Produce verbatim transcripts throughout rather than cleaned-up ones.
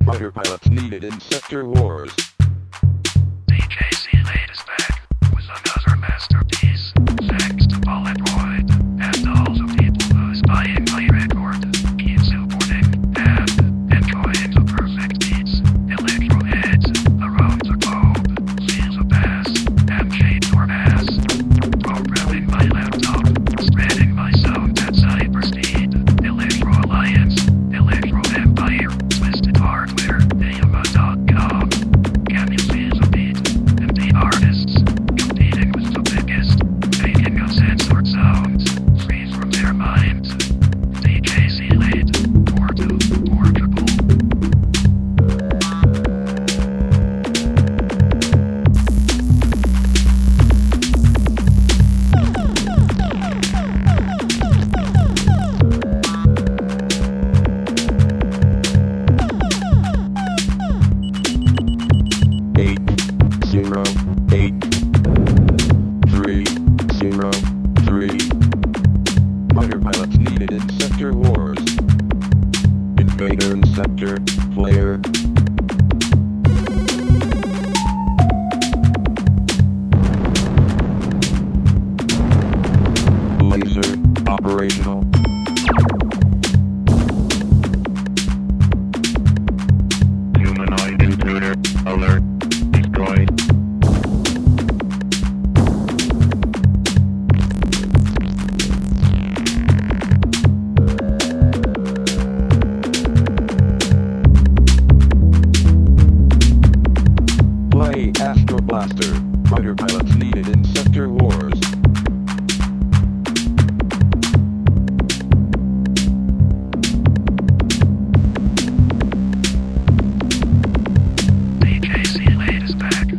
Fighter pilots needed in Sector Wars. D J C-Late is back with another masterpiece, thanks to Polaroid and all the people who's buying my record. Keep supporting and enjoying the perfect beats, electro heads around the globe. Feel the bass and shape your ass. Programming my laptop, spreading my sound at cyberspeed. Electro Alliance, Electro Empire, Twisted Hardware, A M A dot com. Can you feel the beat? And the artists competing with the biggest, making uncensored sounds free from their minds. D J C-Late, Porto, Portugal. Eight zero eight three zero three. Fighter pilots needed in Sector Wars. Invader in Sector, Flare. Laser, operational. Humanoid intruder, alert, destroyed. Play Astro Blaster. Fighter pilots needed in Sector Wars. D J C-Late is back.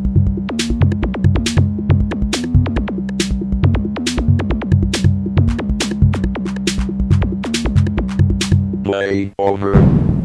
Play over.